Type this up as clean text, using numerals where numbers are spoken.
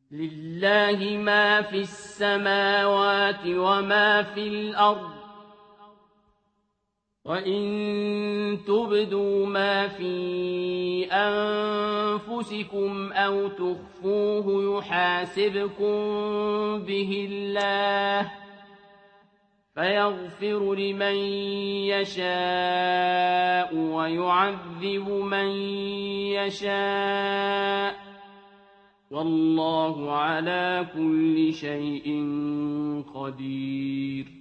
لله ما في السماوات وما في الأرض وإن تبدوا ما في أنفسكم أو تخفوه يحاسبكم به الله فيغفر لمن يشاء ويعذب من يشاء والله على كل شيء قدير